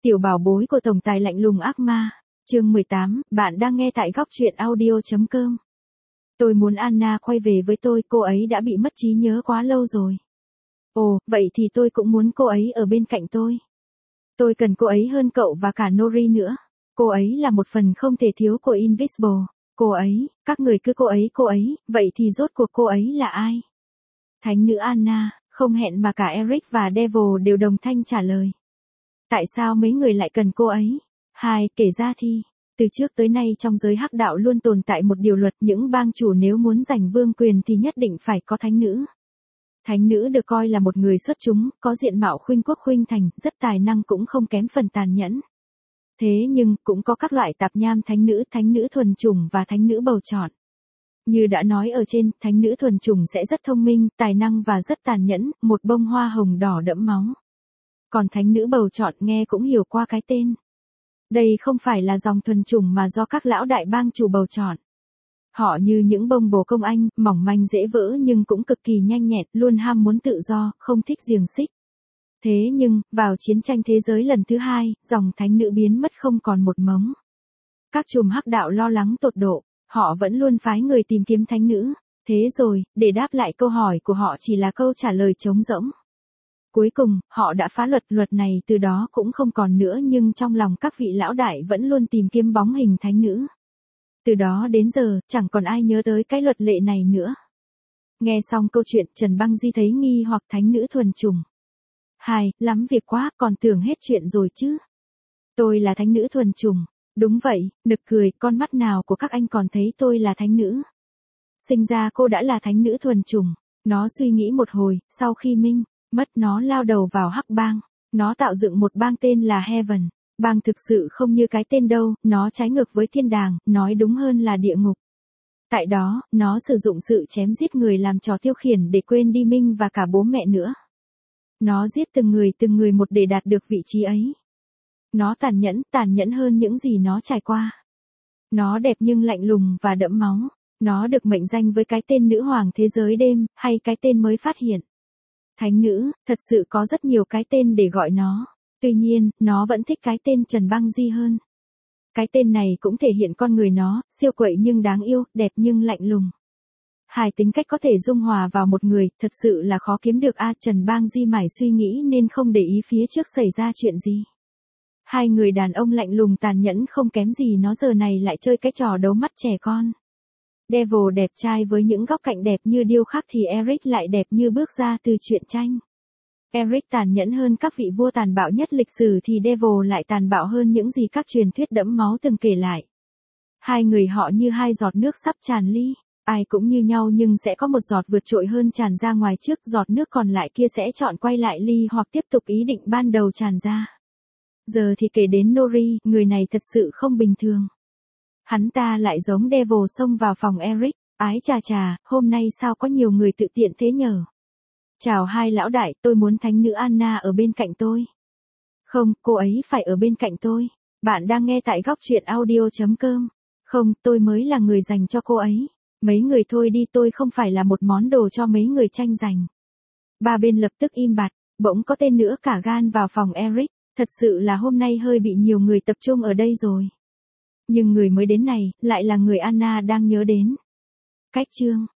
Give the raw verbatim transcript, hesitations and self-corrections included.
Tiểu bảo bối của tổng tài lạnh lùng ác ma, chương mười tám, bạn đang nghe tại góc truyện audio.com. Tôi muốn Anna quay về với tôi, cô ấy đã bị mất trí nhớ quá lâu rồi. Ồ, vậy thì tôi cũng muốn cô ấy ở bên cạnh tôi. Tôi cần cô ấy hơn cậu và cả Nori nữa. Cô ấy là một phần không thể thiếu của Invisible. Cô ấy, các người cứ cô ấy cô ấy, vậy thì rốt cuộc cô ấy là ai? Thánh nữ Anna, không hẹn mà cả Eric và Devil đều đồng thanh trả lời. Tại sao mấy người lại cần cô ấy? Hai, kể ra thì, từ trước tới nay trong giới hắc đạo luôn tồn tại một điều luật, những bang chủ nếu muốn giành vương quyền thì nhất định phải có thánh nữ. Thánh nữ được coi là một người xuất chúng, có diện mạo khuynh quốc khuynh thành, rất tài năng cũng không kém phần tàn nhẫn. Thế nhưng, cũng có các loại tạp nham thánh nữ, thánh nữ thuần chủng và thánh nữ bầu chọn. Như đã nói ở trên, thánh nữ thuần chủng sẽ rất thông minh, tài năng và rất tàn nhẫn, một bông hoa hồng đỏ đẫm máu. Còn thánh nữ bầu chọn nghe cũng hiểu qua cái tên. Đây không phải là dòng thuần chủng mà do các lão đại bang chủ bầu chọn. Họ như những bông bồ công anh, mỏng manh dễ vỡ nhưng cũng cực kỳ nhanh nhẹn, luôn ham muốn tự do, không thích xiềng xích. Thế nhưng, vào chiến tranh thế giới lần thứ hai, dòng thánh nữ biến mất không còn một mống. Các chùm hắc đạo lo lắng tột độ, họ vẫn luôn phái người tìm kiếm thánh nữ. Thế rồi, để đáp lại câu hỏi của họ chỉ là câu trả lời trống rỗng. Cuối cùng, họ đã phá luật, luật này từ đó cũng không còn nữa, nhưng trong lòng các vị lão đại vẫn luôn tìm kiếm bóng hình thánh nữ. Từ đó đến giờ, chẳng còn ai nhớ tới cái luật lệ này nữa. Nghe xong câu chuyện, Trần Băng Di thấy nghi hoặc thánh nữ thuần chủng. Hai, lắm việc quá, còn tưởng hết chuyện rồi chứ. Tôi là thánh nữ thuần chủng. Đúng vậy, nực cười, con mắt nào của các anh còn thấy tôi là thánh nữ. Sinh ra cô đã là thánh nữ thuần chủng. Nó suy nghĩ một hồi, sau khi minh mất nó lao đầu vào hắc bang. Nó tạo dựng một bang tên là Heaven. Bang thực sự không như cái tên đâu, nó trái ngược với thiên đàng, nói đúng hơn là địa ngục. Tại đó, nó sử dụng sự chém giết người làm trò tiêu khiển để quên đi Minh và cả bố mẹ nữa. Nó giết từng người từng người một để đạt được vị trí ấy. Nó tàn nhẫn, tàn nhẫn hơn những gì nó trải qua. Nó đẹp nhưng lạnh lùng và đẫm máu. Nó được mệnh danh với cái tên nữ hoàng thế giới đêm, hay cái tên mới phát hiện. Thánh nữ, thật sự có rất nhiều cái tên để gọi nó. Tuy nhiên, nó vẫn thích cái tên Trần Băng Di hơn. Cái tên này cũng thể hiện con người nó, siêu quậy nhưng đáng yêu, đẹp nhưng lạnh lùng. Hai tính cách có thể dung hòa vào một người, thật sự là khó kiếm được a. Trần Băng Di mải suy nghĩ nên không để ý phía trước xảy ra chuyện gì. Hai người đàn ông lạnh lùng tàn nhẫn không kém gì nó giờ này lại chơi cái trò đấu mắt trẻ con. Devil đẹp trai với những góc cạnh đẹp như điêu khắc thì Eric lại đẹp như bước ra từ truyện tranh. Eric tàn nhẫn hơn các vị vua tàn bạo nhất lịch sử thì Devil lại tàn bạo hơn những gì các truyền thuyết đẫm máu từng kể lại. Hai người họ như hai giọt nước sắp tràn ly, ai cũng như nhau nhưng sẽ có một giọt vượt trội hơn tràn ra ngoài trước, giọt nước còn lại kia sẽ chọn quay lại ly hoặc tiếp tục ý định ban đầu tràn ra. Giờ thì kể đến Nori, người này thật sự không bình thường. Hắn ta lại giống Devil xông vào phòng Eric, ái chà chà, hôm nay sao có nhiều người tự tiện thế nhở? Chào hai lão đại, tôi muốn thánh nữ Anna ở bên cạnh tôi. Không, cô ấy phải ở bên cạnh tôi. Bạn đang nghe tại góc truyện audio.com. Không, tôi mới là người dành cho cô ấy. Mấy người thôi đi, tôi không phải là một món đồ cho mấy người tranh giành. Ba bên lập tức im bặt, bỗng có tên nữa cả gan vào phòng Eric. Thật sự là hôm nay hơi bị nhiều người tập trung ở đây rồi. Nhưng người mới đến này, lại là người Anna đang nhớ đến. Cách chương,